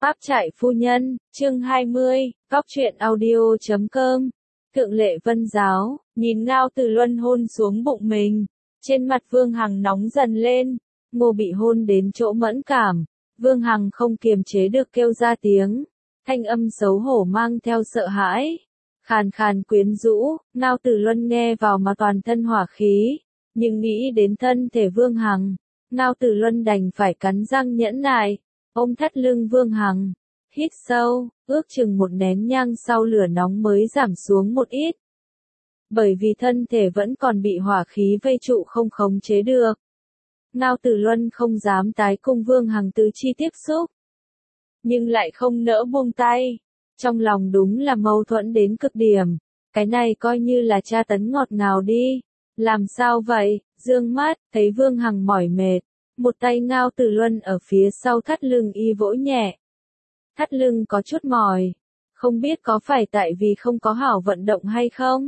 Pháp trại phu nhân, chương 20, Cóc truyện audio.com. Thượng Lệ Vân giáo, nhìn Ngao Tử Luân hôn xuống bụng mình. Trên mặt Vương Hằng nóng dần lên. Ngô bị hôn đến chỗ mẫn cảm. Vương Hằng không kiềm chế được kêu ra tiếng. Thanh âm xấu hổ mang theo sợ hãi. Khàn khàn quyến rũ, Ngao Tử Luân nghe vào mà toàn thân hỏa khí. Nhưng nghĩ đến thân thể Vương Hằng, Ngao Tử Luân đành phải cắn răng nhẫn nại. Ôm thắt lưng Vương Hằng, hít sâu, ước chừng một nén nhang sau lửa nóng mới giảm xuống một ít. Bởi vì thân thể vẫn còn bị hỏa khí vây trụ không khống chế được. Ngao Tử Luân không dám tái cùng Vương Hằng tứ chi tiếp xúc. Nhưng lại không nỡ buông tay. Trong lòng đúng là mâu thuẫn đến cực điểm. Cái này coi như là tra tấn ngọt ngào đi. Làm sao vậy? Dương mắt, thấy Vương Hằng mỏi mệt. Một tay Ngao Tử Luân ở phía sau thắt lưng y vỗ nhẹ. Thắt lưng có chút mỏi. Không biết có phải tại vì không có hảo vận động hay không?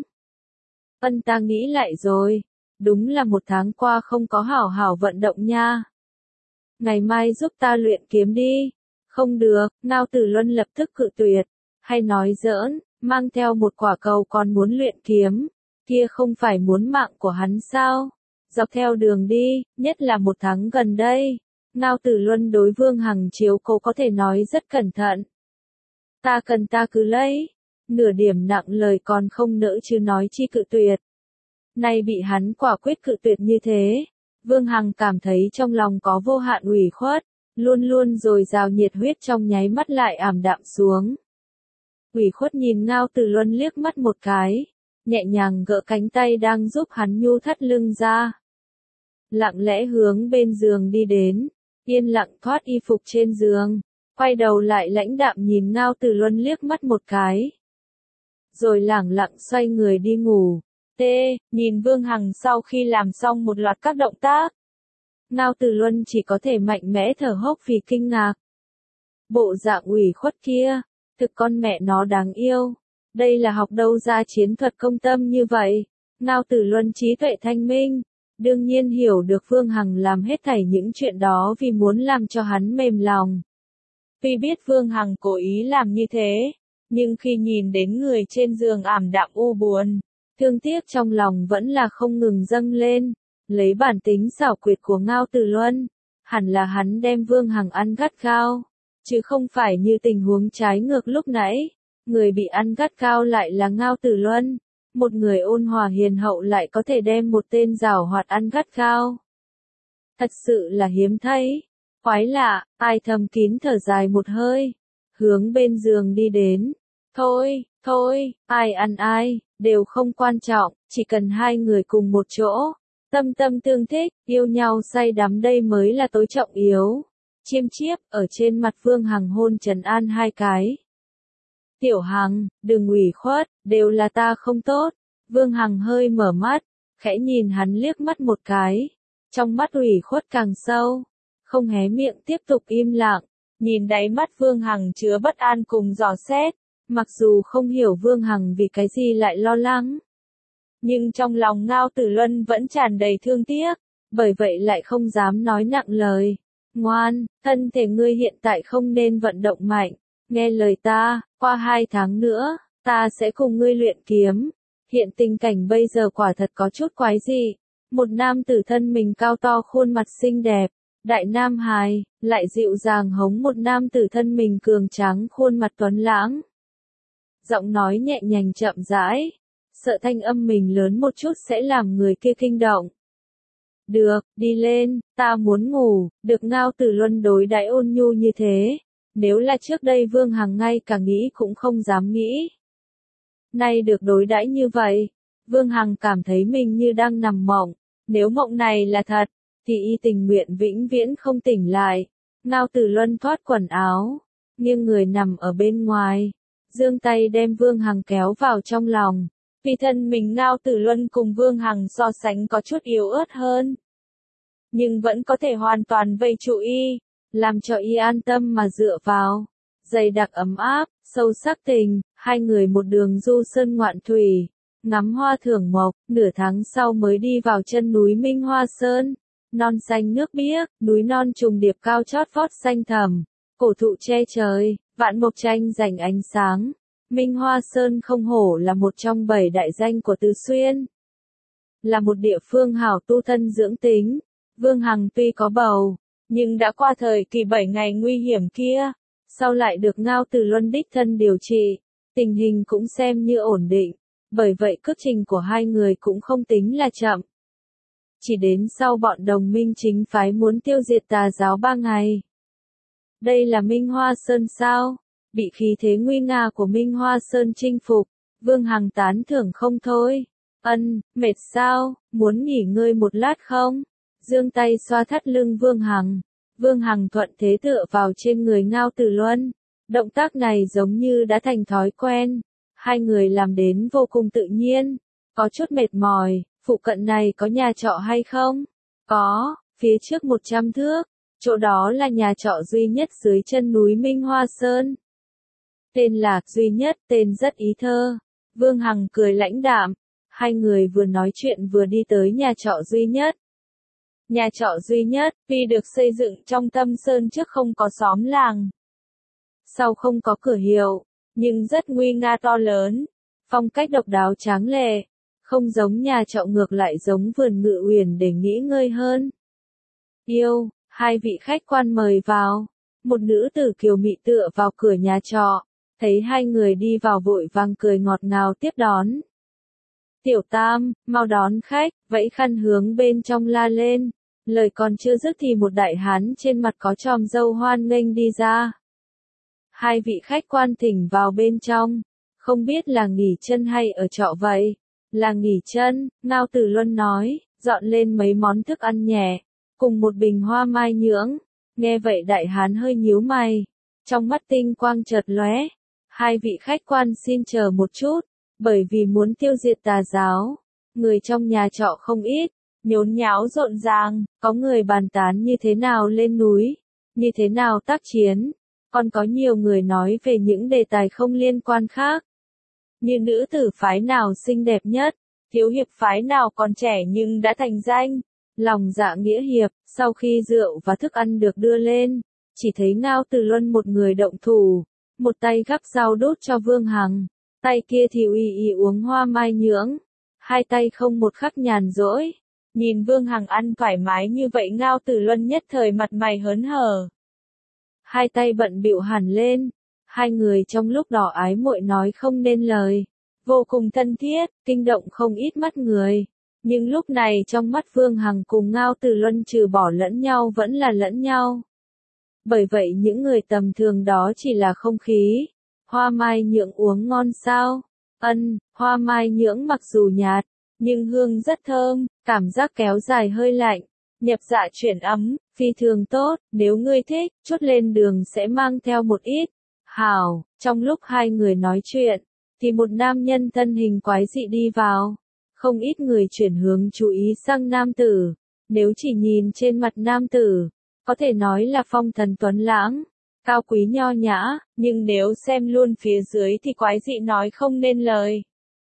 Ta nghĩ lại rồi. Đúng là một tháng qua không có hảo vận động nha. Ngày mai giúp ta luyện kiếm đi. Không được, Ngao Tử Luân lập tức cự tuyệt. Hay nói giỡn, mang theo một quả cầu còn muốn luyện kiếm. Kia không phải muốn mạng của hắn sao? Dọc theo đường đi, nhất là một tháng gần đây, Ngao Tử Luân đối Vương Hằng chiếu cố có thể nói rất cẩn thận. Ta cần ta cứ lấy, nửa điểm nặng lời còn không nỡ chứ nói chi cự tuyệt. Nay bị hắn quả quyết cự tuyệt như thế, Vương Hằng cảm thấy trong lòng có vô hạn ủy khuất, luôn luôn dồi dào nhiệt huyết trong nháy mắt lại ảm đạm xuống. Ủy khuất nhìn Ngao Tử Luân liếc mắt một cái, nhẹ nhàng gỡ cánh tay đang giúp hắn nhu thắt lưng ra. Lặng lẽ hướng bên giường đi đến, yên lặng thoát y phục trên giường, quay đầu lại lãnh đạm nhìn Ngao Tử Luân liếc mắt một cái. Rồi lẳng lặng xoay người đi ngủ. Nhìn Vương Hằng sau khi làm xong một loạt các động tác. Ngao Tử Luân chỉ có thể mạnh mẽ thở hốc vì kinh ngạc. Bộ dạng ủy khuất kia, thực con mẹ nó đáng yêu. Đây là học đâu ra chiến thuật công tâm như vậy. Ngao Tử Luân trí tuệ thanh minh. Đương nhiên hiểu được Vương Hằng làm hết thảy những chuyện đó vì muốn làm cho hắn mềm lòng. Tuy biết Vương Hằng cố ý làm như thế, nhưng khi nhìn đến người trên giường ảm đạm u buồn, thương tiếc trong lòng vẫn là không ngừng dâng lên. Lấy bản tính xảo quyệt của Ngao Tử Luân, hẳn là hắn đem Vương Hằng ăn gắt gao, chứ không phải như tình huống trái ngược lúc nãy. Người bị ăn gắt gao lại là Ngao Tử Luân. Một người ôn hòa hiền hậu lại có thể đem một tên giảo hoạt ăn gắt gao. Thật sự là hiếm thấy. Quái lạ, ai thầm kín thở dài một hơi. Hướng bên giường đi đến. Thôi, ai ăn ai, đều không quan trọng, chỉ cần hai người cùng một chỗ. Tâm tương thích, yêu nhau say đắm đây mới là tối trọng yếu. Chiêm chiếp, ở trên mặt Vương Hằng hôn trấn an hai cái. Tiểu Hằng, đừng ủy khuất, đều là ta không tốt. Vương Hằng hơi mở mắt, khẽ nhìn hắn liếc mắt một cái. Trong mắt ủy khuất càng sâu, không hé miệng tiếp tục im lặng. Nhìn đáy mắt Vương Hằng chứa bất an cùng dò xét. Mặc dù không hiểu Vương Hằng vì cái gì lại lo lắng, nhưng trong lòng Ngao Tử Luân vẫn tràn đầy thương tiếc, bởi vậy lại không dám nói nặng lời. Ngoan, thân thể ngươi hiện tại không nên vận động mạnh. Nghe lời ta, qua 2 tháng nữa, ta sẽ cùng ngươi luyện kiếm. Hiện tình cảnh bây giờ quả thật có chút quái dị. Một nam tử thân mình cao to khuôn mặt xinh đẹp, đại nam hài, lại dịu dàng hống một nam tử thân mình cường tráng khuôn mặt tuấn lãng. Giọng nói nhẹ nhàng chậm rãi, sợ thanh âm mình lớn một chút sẽ làm người kia kinh động. Được, đi lên, ta muốn ngủ. Được Ngao Tử Luân đối đãi ôn nhu như thế. Nếu là trước đây Vương Hằng ngay cả nghĩ cũng không dám nghĩ. Nay được đối đãi như vậy, Vương Hằng cảm thấy mình như đang nằm mộng. Nếu mộng này là thật, thì y tình nguyện vĩnh viễn không tỉnh lại. Ngao Tử Luân thoát quần áo, nghiêng người nằm ở bên ngoài, giương tay đem Vương Hằng kéo vào trong lòng. Vì thân mình Ngao Tử Luân cùng Vương Hằng so sánh có chút yếu ớt hơn, nhưng vẫn có thể hoàn toàn vây trụ y, làm cho y an tâm mà dựa vào. Dày đặc ấm áp, sâu sắc tình, hai người một đường du sơn ngoạn thủy, ngắm hoa thưởng mộc. Nửa tháng sau mới đi vào chân núi Minh Hoa Sơn. Non xanh nước biếc, núi non trùng điệp cao chót vót xanh thẳm, cổ thụ che trời, vạn mộc tranh giành ánh sáng. Minh Hoa Sơn không hổ là một trong 7 đại danh của Từ Xuyên. Là một địa phương hảo tu thân dưỡng tính. Vương Hằng tuy có bầu, nhưng đã qua thời kỳ 7 ngày nguy hiểm kia. Sau lại được Ngao Từ Luân đích thân điều trị, tình hình cũng xem như ổn định. Bởi vậy cước trình của hai người cũng không tính là chậm. Chỉ đến sau bọn đồng minh chính phái muốn tiêu diệt Tà giáo 3 ngày. Đây là Minh Hoa Sơn sao? Bị khí thế nguy nga của Minh Hoa Sơn chinh phục, Vương Hằng tán thưởng không thôi. Mệt sao, muốn nghỉ ngơi một lát không? Giương tay xoa thắt lưng Vương Hằng. Vương Hằng thuận thế tựa vào trên người Ngao Từ Luân. Động tác này giống như đã thành thói quen. Hai người làm đến vô cùng tự nhiên. Có chút mệt mỏi, phụ cận này có nhà trọ hay không? Có, phía trước 100 thước. Chỗ đó là nhà trọ duy nhất dưới chân núi Minh Hoa Sơn. Tên là duy nhất, tên rất ý thơ. Vương Hằng cười lãnh đạm. Hai người vừa nói chuyện vừa đi tới nhà trọ duy nhất. Nhà trọ duy nhất, tuy được xây dựng trong tâm sơn trước không có xóm làng. Sau không có cửa hiệu, nhưng rất nguy nga to lớn. Phong cách độc đáo tráng lệ. Không giống nhà trọ ngược lại giống vườn ngự uyển để nghỉ ngơi hơn. Yêu, hai vị khách quan mời vào. Một nữ tử kiều mị tựa vào cửa nhà trọ. Thấy hai người đi vào vội vàng cười ngọt ngào tiếp đón. Tiểu Tam, mau đón khách, vẫy khăn hướng bên trong la lên. Lời còn chưa dứt thì một đại hán trên mặt có chòm râu hoan nghênh đi ra. Hai vị khách quan thỉnh vào bên trong. Không biết là nghỉ chân hay ở trọ vậy? Là nghỉ chân, Ngao Từ Luân nói, dọn lên mấy món thức ăn nhẹ, cùng một bình hoa mai nhưỡng. Nghe vậy đại hán hơi nhíu mày, trong mắt tinh quang chợt lóe. Hai vị khách quan xin chờ một chút, bởi vì muốn tiêu diệt Tà giáo. Người trong nhà trọ không ít, nhốn nháo rộn ràng, có người bàn tán như thế nào lên núi, như thế nào tác chiến, còn có nhiều người nói về những đề tài không liên quan khác. Như nữ tử phái nào xinh đẹp nhất, thiếu hiệp phái nào còn trẻ nhưng đã thành danh, lòng dạ nghĩa hiệp. Sau khi rượu và thức ăn được đưa lên, chỉ thấy Ngao Từ Luân một người động thủ, một tay gắp rau đốt cho Vương Hằng, tay kia thì uy y uống hoa mai nhưỡng, hai tay không một khắc nhàn rỗi. Nhìn Vương Hằng ăn thoải mái như vậy Ngao Từ Luân nhất thời mặt mày hớn hở. Hai tay bận bịu hẳn lên, hai người trong lúc đỏ ái muội nói không nên lời, vô cùng thân thiết, kinh động không ít mắt người. Nhưng lúc này trong mắt Vương Hằng cùng Ngao Từ Luân trừ bỏ lẫn nhau vẫn là lẫn nhau. Bởi vậy những người tầm thường đó chỉ là không khí. Hoa mai nhưỡng uống ngon sao? Hoa mai nhưỡng mặc dù nhạt, nhưng hương rất thơm, cảm giác kéo dài hơi lạnh, nhập dạ chuyển ấm, phi thường tốt, nếu ngươi thích, chút lên đường sẽ mang theo một ít. Hảo, trong lúc hai người nói chuyện, thì một nam nhân thân hình quái dị đi vào. Không ít người chuyển hướng chú ý sang nam tử, nếu chỉ nhìn trên mặt nam tử, có thể nói là phong thần tuấn lãng, cao quý nho nhã, nhưng nếu xem luôn phía dưới thì quái dị nói không nên lời.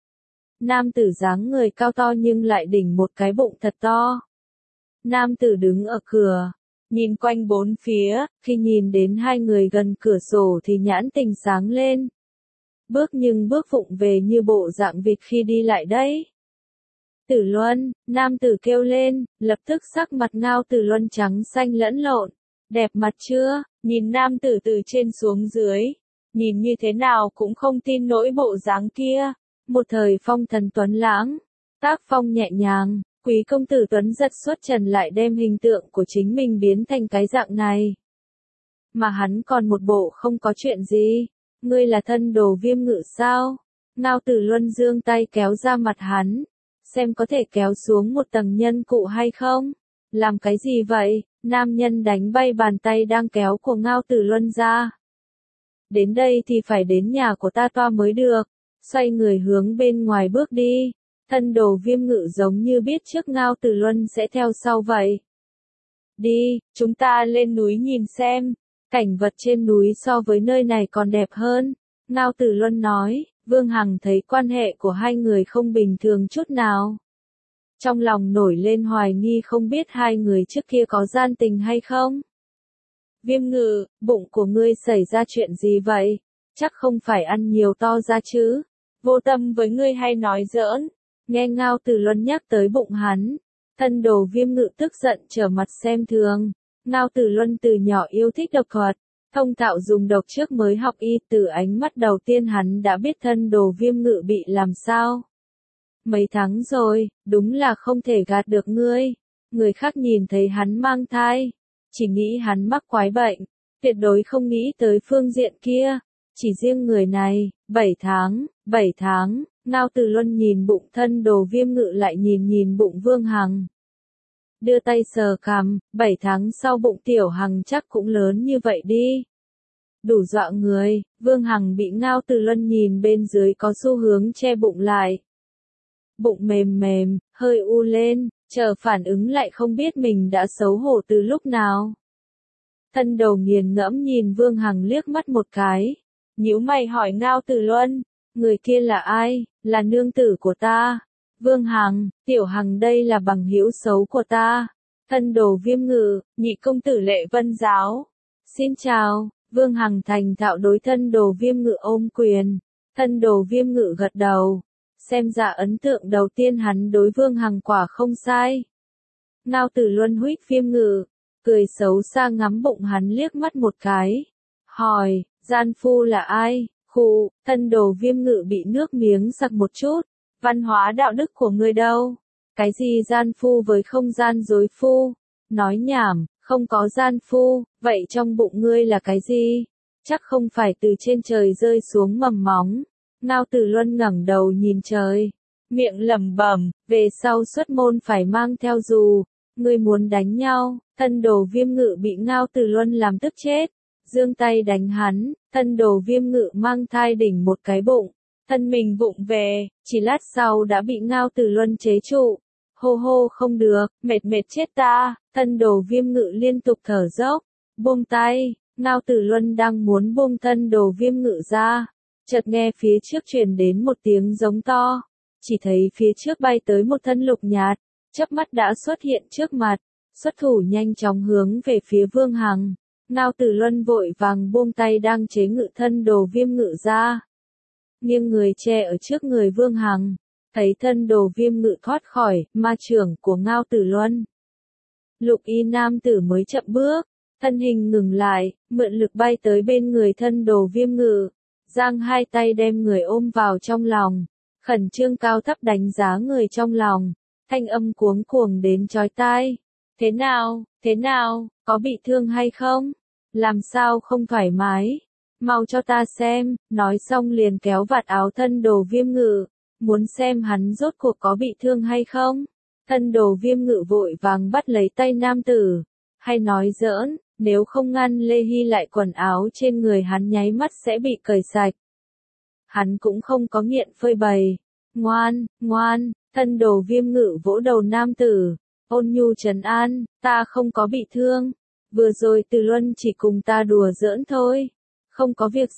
Nam tử dáng người cao to nhưng lại đỉnh một cái bụng thật to. Nam tử đứng ở cửa, nhìn quanh bốn phía, khi nhìn đến hai người gần cửa sổ thì nhãn tình sáng lên. Bước nhưng bước vụng về như bộ dạng vịt khi đi lại đấy. Tử Luân, nam tử kêu lên, lập tức sắc mặt Ngao Từ Luân trắng xanh lẫn lộn. Đẹp mặt chưa? Nhìn nam tử từ trên xuống dưới, nhìn như thế nào cũng không tin nổi bộ dáng kia. Một thời phong thần tuấn lãng, tác phong nhẹ nhàng, quý công tử tuấn giật xuất trần lại đem hình tượng của chính mình biến thành cái dạng này. Mà hắn còn một bộ không có chuyện gì, ngươi là thân đồ Viêm Ngự sao? Ngao Từ Luân giương tay kéo ra mặt hắn, xem có thể kéo xuống một tầng nhân cụ hay không? Làm cái gì vậy? Nam nhân đánh bay bàn tay đang kéo của Ngao Từ Luân ra. Đến đây thì phải đến nhà của ta toa mới được. Xoay người hướng bên ngoài bước đi. Thân đồ Viêm Ngự giống như biết trước Ngao Từ Luân sẽ theo sau vậy. Đi, chúng ta lên núi nhìn xem. Cảnh vật trên núi so với nơi này còn đẹp hơn. Ngao Từ Luân nói. Vương Hằng thấy quan hệ của hai người không bình thường chút nào. Trong lòng nổi lên hoài nghi không biết hai người trước kia có gian tình hay không. Viêm Ngự, bụng của ngươi xảy ra chuyện gì vậy? Chắc không phải ăn nhiều to ra chứ? Vô tâm với ngươi hay nói giỡn? Nghe Ngao Tử Luân nhắc tới bụng hắn, thân đồ Viêm Ngự tức giận trở mặt xem thường. Ngao Tử Luân từ nhỏ yêu thích độc thuật, thông thạo dùng độc trước mới học y, từ ánh mắt đầu tiên hắn đã biết thân đồ Viêm Ngự bị làm sao. Mấy tháng rồi, đúng là không thể gạt được ngươi. Người khác nhìn thấy hắn mang thai, chỉ nghĩ hắn mắc quái bệnh, tuyệt đối không nghĩ tới phương diện kia. Chỉ riêng người này, 7 tháng, Ngao Tử Luân nhìn bụng thân đồ Viêm Ngự lại nhìn bụng Vương Hằng. Đưa tay sờ cằm, 7 tháng sau bụng tiểu Hằng chắc cũng lớn như vậy đi. Đủ dọa người, Vương Hằng bị Ngao Tử Luân nhìn bên dưới có xu hướng che bụng lại. Bụng mềm mềm, hơi u lên, chờ phản ứng lại không biết mình đã xấu hổ từ lúc nào. Thân đầu nghiền ngẫm nhìn Vương Hằng liếc mắt một cái, nhíu mày hỏi Ngao Tử Luân, người kia là ai? Là nương tử của ta. Vương Hằng, tiểu Hằng đây là bằng hữu xấu của ta. Thân đồ Viêm Ngự, nhị công tử Lệ Vân Giáo. Xin chào, Vương Hằng thành thạo đối thân đồ Viêm Ngự ôm quyền. Thân đồ Viêm Ngự gật đầu. Xem ra ấn tượng đầu tiên hắn đối Vương Hằng quả không sai. Ngao Tử Luân huých Viêm Ngự, cười xấu xa ngắm bụng hắn liếc mắt một cái. Hỏi, gian phu là ai? Khụ, thân đồ Viêm Ngự bị nước miếng sặc một chút. Văn hóa đạo đức của ngươi đâu? Cái gì gian phu với không gian dối phu? Nói nhảm, không có gian phu, vậy trong bụng ngươi là cái gì? Chắc không phải từ trên trời rơi xuống mầm móng. Ngao Tử Luân ngẩng đầu nhìn trời, miệng lẩm bẩm, về sau xuất môn phải mang theo dù. Ngươi muốn đánh nhau? Thân đồ Viêm Ngự bị Ngao Tử Luân làm tức chết, giương tay đánh hắn. Thân đồ Viêm Ngự mang thai đỉnh một cái bụng, thân mình vụng về, chỉ lát sau đã bị Ngao Tử Luân chế trụ. Hô hô không được, mệt chết ta. Thân đồ Viêm Ngự liên tục thở dốc, buông tay. Ngao Tử Luân đang muốn buông thân đồ Viêm Ngự ra, chợt nghe phía trước truyền đến một tiếng giống to, chỉ thấy phía trước bay tới một thân lục nhạt, chớp mắt đã xuất hiện trước mặt, xuất thủ nhanh chóng hướng về phía Vương Hằng. Ngao Tử Luân vội vàng buông tay đang chế ngự thân đồ Viêm Ngự ra, nghiêng người che ở trước người Vương Hằng, thấy thân đồ Viêm Ngự thoát khỏi ma chưởng của Ngao Tử Luân. Lục y nam tử mới chậm bước, thân hình ngừng lại, mượn lực bay tới bên người thân đồ Viêm Ngự, giang hai tay đem người ôm vào trong lòng, khẩn trương cao thấp đánh giá người trong lòng, thanh âm cuống cuồng đến chói tai. Thế nào, có bị thương hay không? Làm sao không thoải mái? Mau cho ta xem, nói xong liền kéo vạt áo thân đồ Viêm Ngự, muốn xem hắn rốt cuộc có bị thương hay không. Thân đồ Viêm Ngự vội vàng bắt lấy tay nam tử, hay nói giỡn, nếu không ngăn Lê Hy lại quần áo trên người hắn nháy mắt sẽ bị cởi sạch. Hắn cũng không có nghiện phơi bày. Ngoan, thân đồ Viêm Ngự vỗ đầu nam tử, ôn nhu trấn an, ta không có bị thương. Vừa rồi Tử Luân chỉ cùng ta đùa giỡn thôi. Không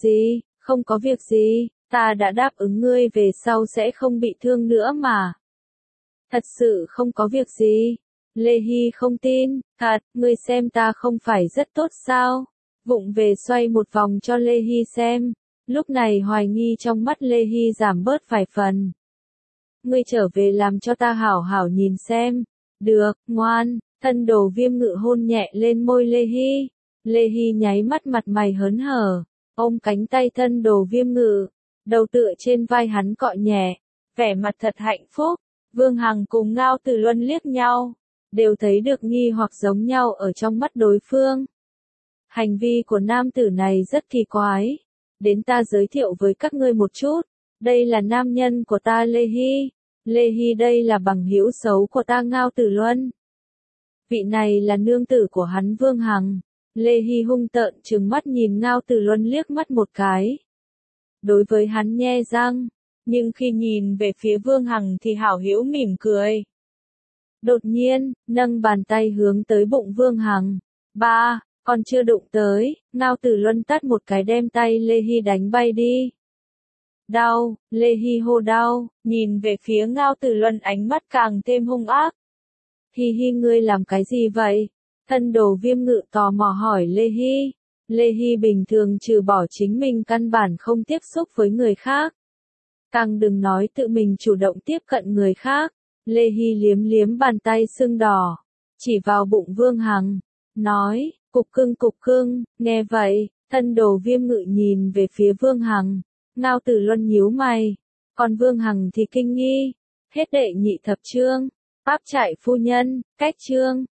có việc gì, ta đã đáp ứng ngươi về sau sẽ không bị thương nữa mà. Thật sự không có việc gì. Lê Hy không tin, thật, ngươi xem ta không phải rất tốt sao? Vụng về xoay một vòng cho Lê Hy xem. Lúc này hoài nghi trong mắt Lê Hy giảm bớt vài phần. Ngươi trở về làm cho ta hảo hảo nhìn xem. Được, ngoan. Thân đồ Viêm Ngự hôn nhẹ lên môi Lê Hy. Lê Hy nháy mắt mặt mày hớn hở, ôm cánh tay thân đồ Viêm Ngự, đầu tựa trên vai hắn cọ nhẹ, vẻ mặt thật hạnh phúc. Vương Hằng cùng Ngao Tử Luân liếc nhau, đều thấy được nghi hoặc giống nhau ở trong mắt đối phương. Hành vi của nam tử này rất kỳ quái. Đến ta giới thiệu với các ngươi một chút, đây là nam nhân của ta Lê Hy. Lê Hy đây là bằng hữu xấu của ta Ngao Tử Luân. Vị này là nương tử của hắn Vương Hằng. Lê Hy hung tợn trừng mắt nhìn Ngao Tử Luân liếc mắt một cái. Đối với hắn nhe răng, nhưng khi nhìn về phía Vương Hằng thì hảo hữu mỉm cười. Đột nhiên, nâng bàn tay hướng tới bụng Vương Hằng. Ba, còn chưa đụng tới, Ngao Tử Luân tát một cái đem tay Lê Hy đánh bay đi. Đau, Lê Hy hô đau, nhìn về phía Ngao Tử Luân ánh mắt càng thêm hung ác. Hi hi ngươi làm cái gì vậy? Thân đồ Viêm Ngự tò mò hỏi Lê Hy. Lê Hy bình thường trừ bỏ chính mình căn bản không tiếp xúc với người khác. Càng đừng nói tự mình chủ động tiếp cận người khác. Lê Hy liếm liếm bàn tay sưng đỏ, chỉ vào bụng Vương Hằng, nói, cục cưng, nghe vậy, thân đồ Viêm Ngự nhìn về phía Vương Hằng, Ngao Tử Luân nhíu mày, còn Vương Hằng thì kinh nghi. Hết đệ nhị thập chương, Pháp Trại phu nhân, cách chương.